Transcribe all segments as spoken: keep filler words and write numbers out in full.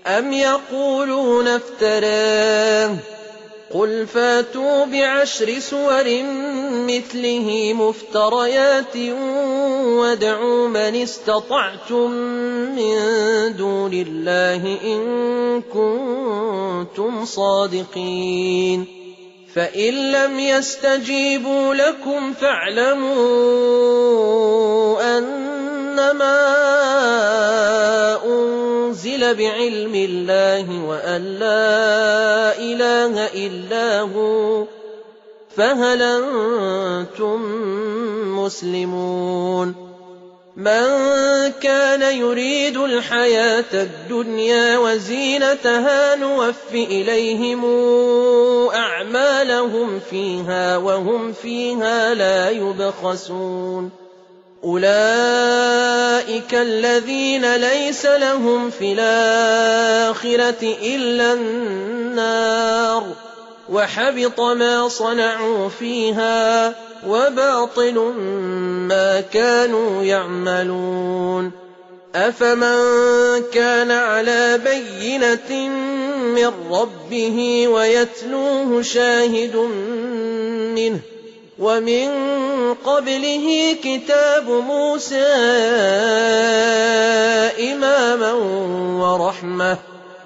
أَمْ يَقُولُونَ افْتَرَاهُ قُلْ فَأْتُوا بِعَشْرِ سُوَرٍ مِّثْلِهِ مُفْتَرَيَاتٍ وَادْعُوا مَنِ اسْتَطَعْتُم مِّن دُونِ اللَّهِ إِن كُنتُمْ صَادِقِينَ فَإِن لَّمْ يَسْتَجِيبُوا لَكُمْ فَاعْلَمُوا أَنَّمَا أُنزِلَ بِعِلْمِ اللَّهِ وَأَن لَّا إِلَٰهَ إِلَّا هُوَ فَهَلْ أَنتُم مُّسْلِمُونَ مَن كَانَ يُرِيدُ الْحَيَاةَ الدُّنْيَا وَزِينَتَهَا نُوَفِّ إِلَيْهِمْ أَعْمَالَهُمْ فِيهَا وَهُمْ فِيهَا لَا يُبْخَسُونَ أُولَٰئِكَ الَّذِينَ لَيْسَ لَهُمْ فِي الْآخِرَةِ إِلَّا النَّارُ وَحَبِطَ مَا صَنَعُوا فِيهَا وَبَاطِلٌ مَّا كَانُوا يَعْمَلُونَ أَفَمَن كَانَ عَلَىٰ بَيِّنَةٍ مِّن رَّبِّهِ وَيَتْلُوهُ شَاهِدٌ مِّنْهُ وَمِن قَبْلِهِ كِتَابُ مُوسَىٰ إِمَامًا وَرَحْمَةً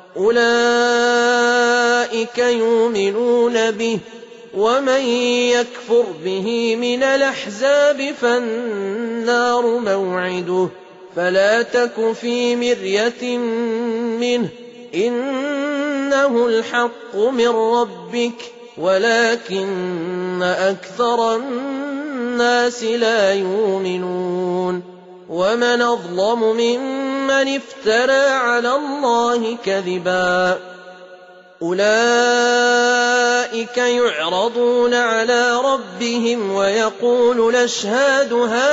أُولَٰئِكَ يُؤْمِنُونَ بِهِ وَمَن يَكْفُرْ بِهِ مِنَ الْأَحْزَابِ فَالنَّارُ مَوْعِدُهُ فَلَا تَكُ فِي مِرْيَةٍ مِّنْهُ إِنَّهُ الْحَقُّ مِن رَّبِّكَ وَلَٰكِنَّ أَكْثَرَ النَّاسِ لَا يُؤْمِنُونَ وَمَنْ أَظْلَمُ مِمَّنِ افْتَرَىٰ عَلَى اللَّهِ كَذِبًا أُولَٰئِكَ يُعْرَضُونَ عَلَىٰ رَبِّهِمْ وَيَقُولُ الْأَشْهَادُ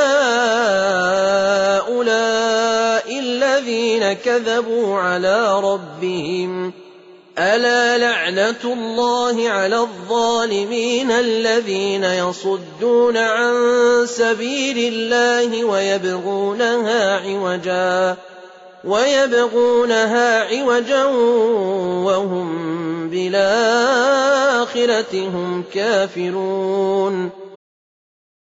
هَٰؤُلَاءِ الَّذِينَ كَذَبُوا عَلَىٰ رَبِّهِمْ أَلَا لَعْنَةُ اللَّهِ عَلَى الظَّالِمِينَ الَّذِينَ يَصُدُّونَ عَن سَبِيلِ اللَّهِ وَيَبْغُونَهَا عِوَجًا وَيَبْغُونَهَا عِوَجًا وَهُم بِالْآخِرَةِ هُمْ كَافِرُونَ